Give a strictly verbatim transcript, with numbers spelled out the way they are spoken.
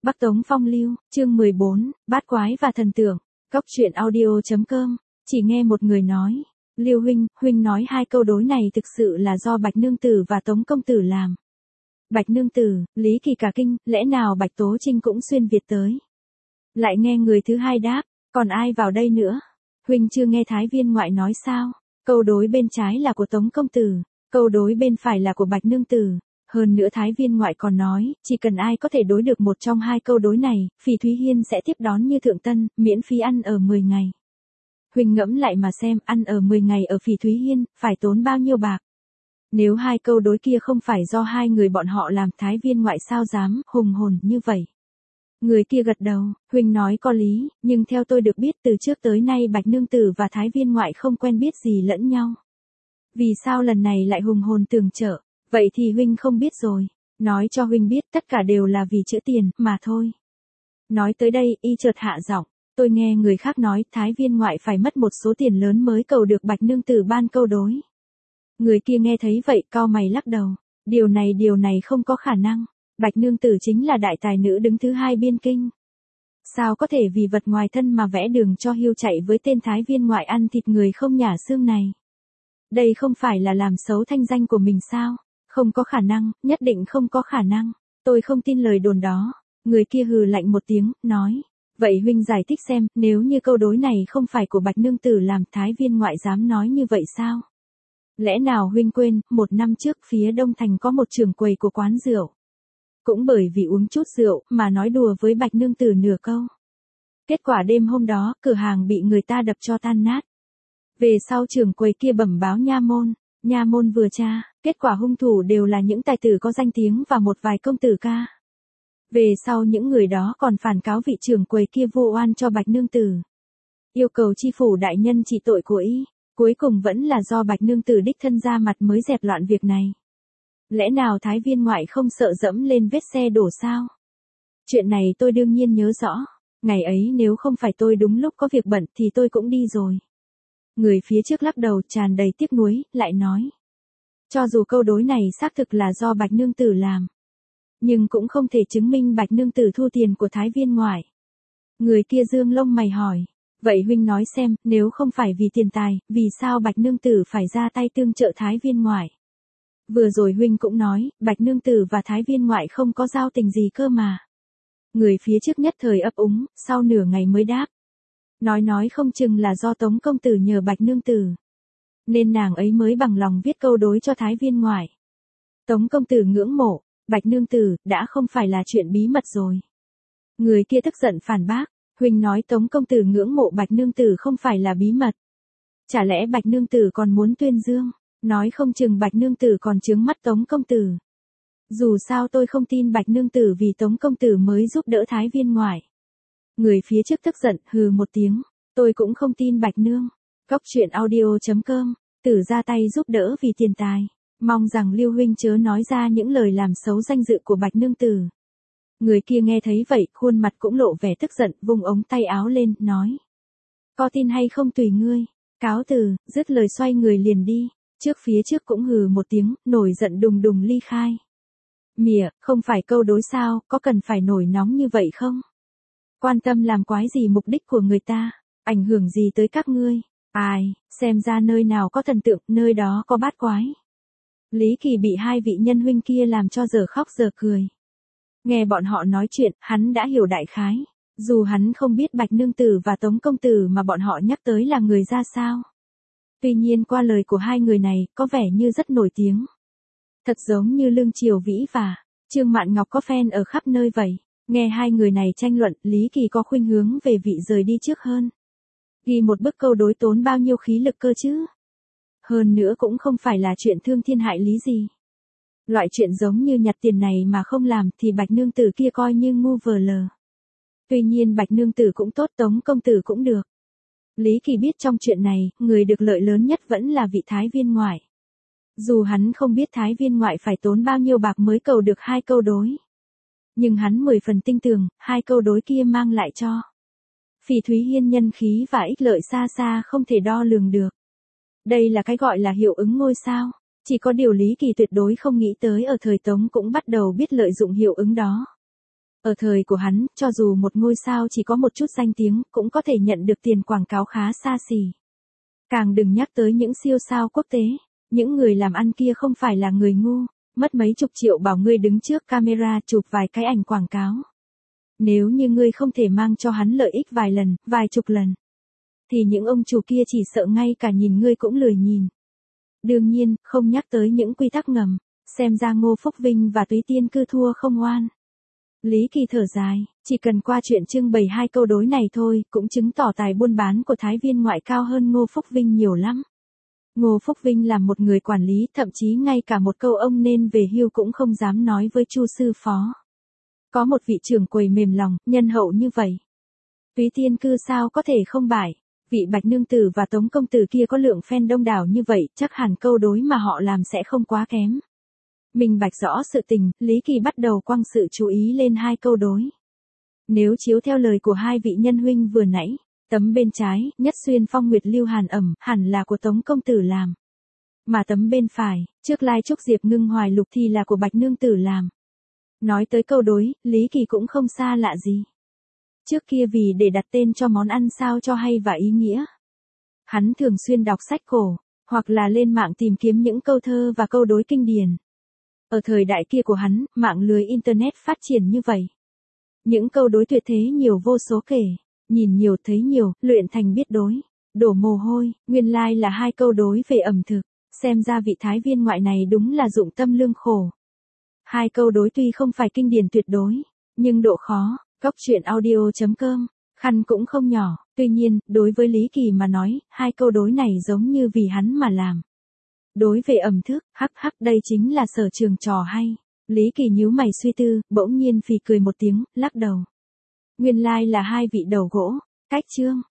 Bắc Tống Phong Lưu, chương mười bốn, Bát Quái và Thần Tượng. Cốc truyện audio.com, chỉ nghe một người nói. Lưu huynh, huynh nói hai câu đối này thực sự là do Bạch Nương Tử và Tống Công Tử làm. Bạch Nương Tử, Lý Kỳ cả kinh, lẽ nào Bạch Tố Trinh cũng xuyên Việt tới. Lại nghe người thứ hai đáp, còn ai vào đây nữa? Huynh chưa nghe Thái Viên ngoại nói sao? Câu đối bên trái là của Tống Công Tử, câu đối bên phải là của Bạch Nương Tử. Hơn nữa Thái Viên ngoại còn nói, chỉ cần ai có thể đối được một trong hai câu đối này, Phỉ Thúy Hiên sẽ tiếp đón như thượng tân, miễn phí ăn ở mười ngày. Huynh ngẫm lại mà xem, ăn ở mười ngày ở Phỉ Thúy Hiên, phải tốn bao nhiêu bạc? Nếu hai câu đối kia không phải do hai người bọn họ làm, Thái Viên ngoại sao dám hùng hồn như vậy? Người kia gật đầu, huynh nói có lý, nhưng theo tôi được biết từ trước tới nay Bạch Nương Tử và Thái Viên ngoại không quen biết gì lẫn nhau. Vì sao lần này lại hùng hồn tường trợ? Vậy thì huynh không biết rồi. Nói cho huynh biết tất cả đều là vì chữ tiền, mà thôi. Nói tới đây, y chợt hạ giọng. Tôi nghe người khác nói Thái Viên ngoại phải mất một số tiền lớn mới cầu được Bạch Nương Tử ban câu đối. Người kia nghe thấy vậy cau mày lắc đầu. Điều này điều này không có khả năng. Bạch Nương Tử chính là đại tài nữ đứng thứ hai biên kinh. Sao có thể vì vật ngoài thân mà vẽ đường cho hiêu chạy với tên Thái Viên ngoại ăn thịt người không nhả xương này? Đây không phải là làm xấu thanh danh của mình sao? Không có khả năng, nhất định không có khả năng. Tôi không tin lời đồn đó. Người kia hừ lạnh một tiếng, nói. Vậy huynh giải thích xem, nếu như câu đối này không phải của Bạch Nương Tử làm, Thái Viên ngoại dám nói như vậy sao? Lẽ nào huynh quên, một năm trước phía Đông Thành có một trưởng quầy của quán rượu. Cũng bởi vì uống chút rượu mà nói đùa với Bạch Nương Tử nửa câu. Kết quả đêm hôm đó, cửa hàng bị người ta đập cho tan nát. Về sau trưởng quầy kia bẩm báo nha môn. Nha môn vừa tra, kết quả hung thủ đều là những tài tử có danh tiếng và một vài công tử ca. Về sau những người đó còn phản cáo vị trưởng quầy kia vu oan cho Bạch Nương Tử. Yêu cầu chi phủ đại nhân trị tội của y. Cuối cùng vẫn là do Bạch Nương Tử đích thân ra mặt mới dẹp loạn việc này. Lẽ nào Thái Viên ngoại không sợ dẫm lên vết xe đổ sao? Chuyện này tôi đương nhiên nhớ rõ. Ngày ấy nếu không phải tôi đúng lúc có việc bận thì tôi cũng đi rồi. Người phía trước lắc đầu tràn đầy tiếc nuối, lại nói. Cho dù câu đối này xác thực là do Bạch Nương Tử làm. Nhưng cũng không thể chứng minh Bạch Nương Tử thu tiền của Thái Viên ngoại. Người kia dương lông mày hỏi. Vậy huynh nói xem, nếu không phải vì tiền tài, vì sao Bạch Nương Tử phải ra tay tương trợ Thái Viên ngoại? Vừa rồi huynh cũng nói, Bạch Nương Tử và Thái Viên ngoại không có giao tình gì cơ mà. Người phía trước nhất thời ấp úng, sau nửa ngày mới đáp. Nói nói không chừng là do Tống Công Tử nhờ Bạch Nương Tử. Nên nàng ấy mới bằng lòng viết câu đối cho Thái Viên ngoại. Tống Công Tử ngưỡng mộ, Bạch Nương Tử, đã không phải là chuyện bí mật rồi. Người kia tức giận phản bác, huynh nói Tống Công Tử ngưỡng mộ Bạch Nương Tử không phải là bí mật. Chả lẽ Bạch Nương Tử còn muốn tuyên dương, nói không chừng Bạch Nương Tử còn chướng mắt Tống Công Tử. Dù sao tôi không tin Bạch Nương Tử vì Tống Công Tử mới giúp đỡ Thái Viên ngoại. Người phía trước tức giận, hừ một tiếng, tôi cũng không tin Bạch Nương. Cốc truyện audio.com, Tử ra tay giúp đỡ vì tiền tài. Mong rằng Lưu huynh chớ nói ra những lời làm xấu danh dự của Bạch Nương Tử. Người kia nghe thấy vậy, khuôn mặt cũng lộ vẻ tức giận, vung ống tay áo lên, nói. Có tin hay không tùy ngươi. Cáo từ, dứt lời xoay người liền đi. Trước phía trước cũng hừ một tiếng, nổi giận đùng đùng ly khai. Mỉa, không phải câu đối sao, có cần phải nổi nóng như vậy không? Quan tâm làm quái gì mục đích của người ta, ảnh hưởng gì tới các ngươi? Ai, xem ra nơi nào có thần tượng, nơi đó có bát quái. Lý Kỳ bị hai vị nhân huynh kia làm cho giờ khóc giờ cười. Nghe bọn họ nói chuyện, hắn đã hiểu đại khái. Dù hắn không biết Bạch Nương Tử và Tống Công Tử mà bọn họ nhắc tới là người ra sao. Tuy nhiên qua lời của hai người này, có vẻ như rất nổi tiếng. Thật giống như Lương Triều Vĩ và Trương Mạn Ngọc có fan ở khắp nơi vậy. Nghe hai người này tranh luận, Lý Kỳ có khuynh hướng về vị rời đi trước hơn. Ghi một bức câu đối tốn bao nhiêu khí lực cơ chứ? Hơn nữa cũng không phải là chuyện thương thiên hại lý gì. Loại chuyện giống như nhặt tiền này mà không làm thì Bạch Nương Tử kia coi như ngu vờ lờ. Tuy nhiên Bạch Nương Tử cũng tốt, Tống Công Tử cũng được. Lý Kỳ biết trong chuyện này, người được lợi lớn nhất vẫn là vị Thái Viên ngoại. Dù hắn không biết Thái Viên ngoại phải tốn bao nhiêu bạc mới cầu được hai câu đối. Nhưng hắn mười phần tin tưởng, hai câu đối kia mang lại cho Phỉ Thúy Hiên nhân khí và ích lợi xa xa không thể đo lường được. Đây là cái gọi là hiệu ứng ngôi sao. Chỉ có điều Lý Kỳ tuyệt đối không nghĩ tới ở thời Tống cũng bắt đầu biết lợi dụng hiệu ứng đó. Ở thời của hắn, cho dù một ngôi sao chỉ có một chút danh tiếng, cũng có thể nhận được tiền quảng cáo khá xa xỉ. Càng đừng nhắc tới những siêu sao quốc tế, những người làm ăn kia không phải là người ngu, mất mấy chục triệu bảo ngươi đứng trước camera chụp vài cái ảnh quảng cáo. Nếu như ngươi không thể mang cho hắn lợi ích vài lần, vài chục lần, thì những ông chủ kia chỉ sợ ngay cả nhìn ngươi cũng lười nhìn. Đương nhiên, không nhắc tới những quy tắc ngầm, xem ra Ngô Phúc Vinh và Túy Tiên Cư thua không oan. Lý Kỳ thở dài, chỉ cần qua chuyện trưng bày hai câu đối này thôi, cũng chứng tỏ tài buôn bán của Thái Viên ngoại cao hơn Ngô Phúc Vinh nhiều lắm. Ngô Phúc Vinh là một người quản lý, thậm chí ngay cả một câu ông nên về hưu cũng không dám nói với Chu sư phó. Có một vị trưởng quầy mềm lòng, nhân hậu như vậy. Túy Tiên Cư sao có thể không bại, vị Bạch Nương Tử và Tống Công Tử kia có lượng fan đông đảo như vậy, chắc hẳn câu đối mà họ làm sẽ không quá kém. Minh bạch rõ sự tình, Lý Kỳ bắt đầu quăng sự chú ý lên hai câu đối. Nếu chiếu theo lời của hai vị nhân huynh vừa nãy, tấm bên trái, Nhất Xuyên Phong Nguyệt Lưu Hàn ẩm, hẳn là của Tống Công Tử làm. Mà tấm bên phải, Trước Lai Trúc Diệp Ngưng Hoài Lục thì là của Bạch Nương Tử làm. Nói tới câu đối, Lý Kỳ cũng không xa lạ gì. Trước kia vì để đặt tên cho món ăn sao cho hay và ý nghĩa, hắn thường xuyên đọc sách cổ, hoặc là lên mạng tìm kiếm những câu thơ và câu đối kinh điển. Ở thời đại kia của hắn, mạng lưới Internet phát triển như vậy. Những câu đối tuyệt thế nhiều vô số kể, nhìn nhiều thấy nhiều, luyện thành biết đối, đổ mồ hôi, nguyên lai là hai câu đối về ẩm thực, xem ra vị Thái Viên ngoại này đúng là dụng tâm lương khổ. Hai câu đối tuy không phải kinh điển tuyệt đối, nhưng độ khó, Cóc truyện audio chấm com, khăn cũng không nhỏ, tuy nhiên, đối với Lý Kỳ mà nói, hai câu đối này giống như vì hắn mà làm. Đối về ẩm thức, hắc hắc đây chính là sở trường trò hay. Lý Kỳ nhíu mày suy tư, bỗng nhiên phì cười một tiếng, lắc đầu. Nguyên lai là hai vị đầu gỗ, cách chương.